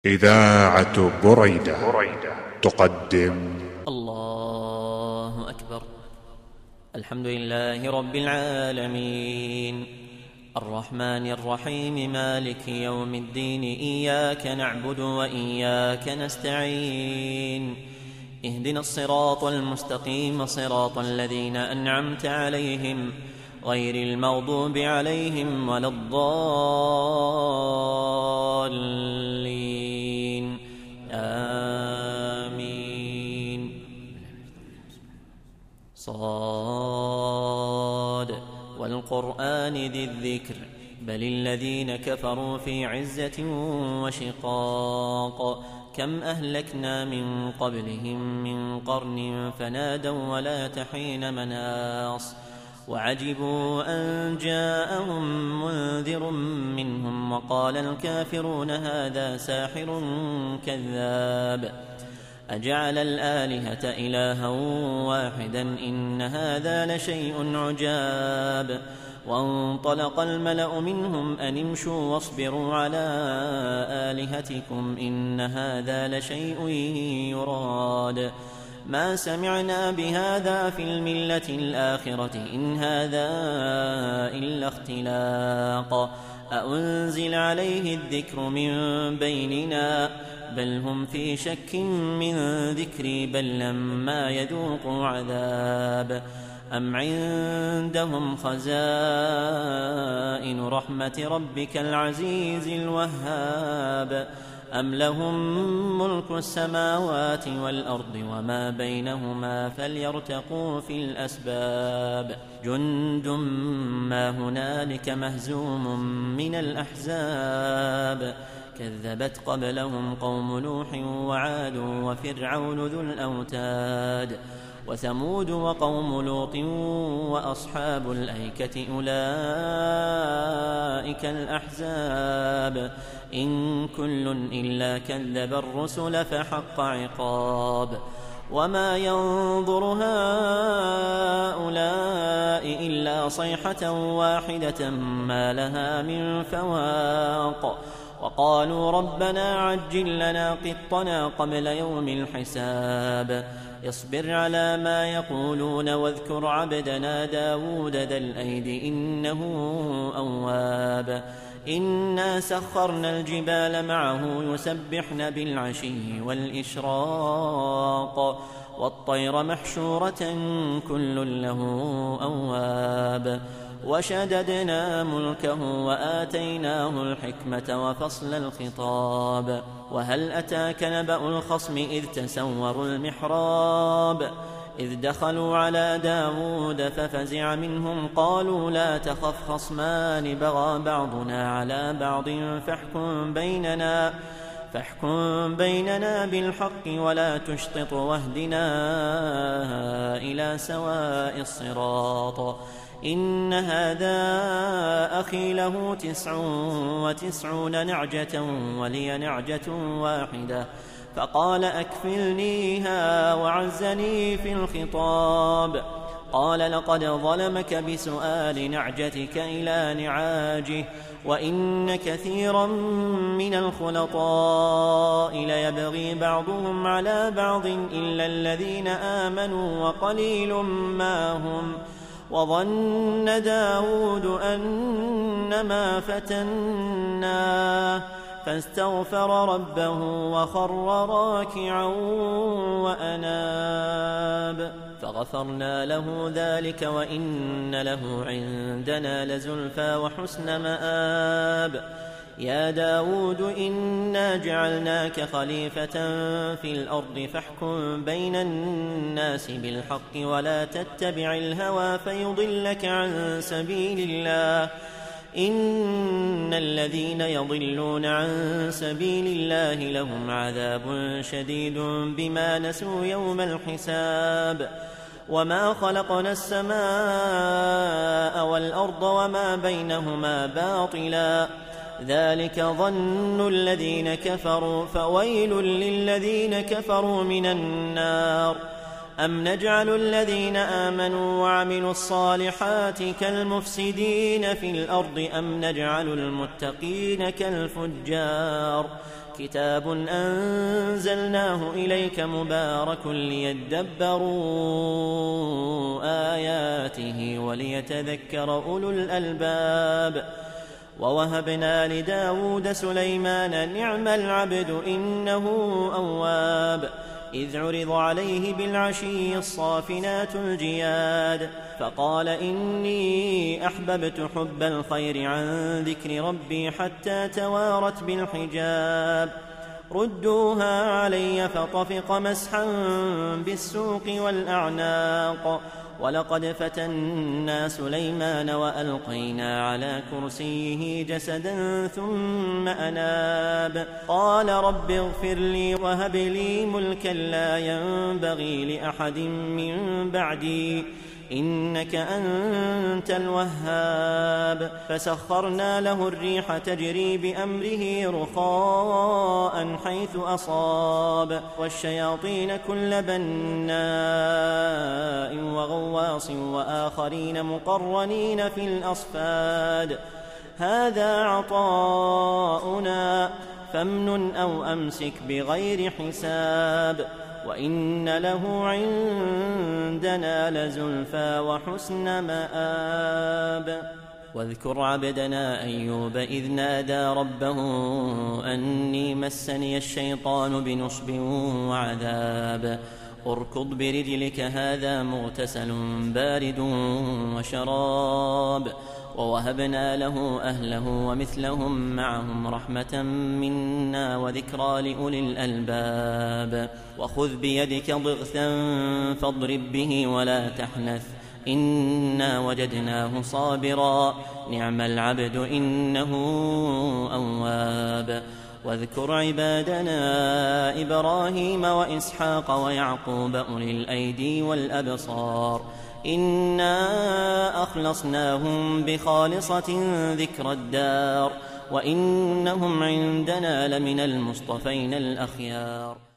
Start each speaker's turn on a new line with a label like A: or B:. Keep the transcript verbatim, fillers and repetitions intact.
A: إذاعة بريدة تقدم.
B: الله أكبر. الحمد لله رب العالمين الرحمن الرحيم مالك يوم الدين، إياك نعبد وإياك نستعين، اهدنا الصراط المستقيم صراط الذين أنعمت عليهم غير المغضوب عليهم ولا الضالين، آمين. صاد والقرآن ذي الذكر، بل الذين كفروا في عزة وشقاق. كم أهلكنا من قبلهم من قرن فنادوا ولا تحين مناص، وعجبوا أن جاءهم منذر منهم وقال الكافرون هذا ساحر كذاب. أجعل الآلهة إلها واحدا إن هذا لشيء عجاب. وانطلق الملأ منهم أن امشوا واصبروا على آلهتكم إن هذا لشيء يراد. ما سمعنا بهذا في الملة الآخرة إن هذا إلا اختلاق. أأنزل عليه الذكر من بيننا بل هم في شك من ذكري بل لما يذوقوا عذاب. أم عندهم خزائن رحمة ربك العزيز الوهاب، أم لهم ملك السماوات والأرض وما بينهما فليرتقوا في الأسباب. جند ما هنالك مهزوم من الأحزاب، كذبت قبلهم قوم نوح وعاد وفرعون ذو الأوتاد وثمود وقوم لوط وأصحاب الأيكة أولئك الأحزاب. إن كل إلا كذب الرسل فحق عقاب. وما ينظر هؤلاء إلا صيحة واحدة ما لها من فواق. وقالوا ربنا عجل لنا قطنا قبل يوم الحساب. اصبر على ما يقولون واذكر عبدنا داود ذا الأيد إنه أواب. إنا سخرنا الجبال معه يسبحن بالعشي والإشراق، والطير محشورة كل له أواب. وشددنا ملكه وآتيناه الحكمة وفصل الخطاب. وهل أتاك نبأ الخصم إذ تسوروا المحراب، إذ دخلوا على داود ففزع منهم قالوا لا تخف خصمان بغى بعضنا على بعض فاحكم بيننا فاحكم بيننا بالحق ولا تشطط واهدنا إلى سواء الصراط. إن هذا أخي له تسع وتسعون نعجة ولي نعجة واحدة، فقال أكفلنيها وعزني في الخطاب. قال لقد ظلمك بسؤال نعجتك إلى نعاجه، وإن كثيرا من الخلطاء ليبغي بعضهم على بعض إلا الذين آمنوا وقليل ما هم. وظن داود أنما فتناه فاستغفر ربه وخر راكعا وأناب، فغفرنا له ذلك وإن له عندنا لزلفى وحسن مآب. يا داود إنا جعلناك خليفة في الأرض فاحكم بين الناس بالحق ولا تتبع الهوى فيضلك عن سبيل الله. إن الذين يضلون عن سبيل الله لهم عذاب شديد بما نسوا يوم الحساب. وما خلقنا السماء والأرض وما بينهما باطلا، ذلك ظن الذين كفروا فويل للذين كفروا من النار. أم نجعل الذين آمنوا وعملوا الصالحات كالمفسدين في الأرض أم نجعل المتقين كالفجار كتاب أنزلناه إليك مبارك ليدبروا آياته وليتذكر أولو الألباب. ووهبنا لداود سليمان نعم العبد إنه أواب إذ عرض عليه بالعشي الصافنات الجياد فقال إني أحببت حب الخير عن ذكر ربي حتى توارت بالحجاب ردوها علي فطفق مسحا بالسوق والأعناق ولقد فتنا سليمان وألقينا على كرسيه جسدا ثم أناب قال رب اغفر لي وهب لي ملكا لا ينبغي لأحد من بعدي إنك أنت الوهاب فسخرنا له الريح تجري بأمره رخاء حيث أصاب والشياطين كل بناء وغواص وآخرين مقرنين في الأصفاد هذا عطاؤنا فامنن أو أمسك بغير حساب وإن له عندنا لزلفى وحسن مآب. واذكر عبدنا أيوب إذ نادى ربه أني مسني الشيطان بنصب وعذاب اركض برجلك هذا مغتسل بارد وشراب ووهبنا له أهله ومثلهم معهم رحمة منا وذكرى لأولي الألباب وخذ بيدك ضغثا فاضرب به ولا تحنث إنا وجدناه صابرا نعم العبد إنه أواب واذكر عبادنا إبراهيم وإسحاق ويعقوب أولي الأيدي والأبصار إنا أخلصناهم بخالصة ذكر الدار وإنهم عندنا لمن المصطفين الأخيار.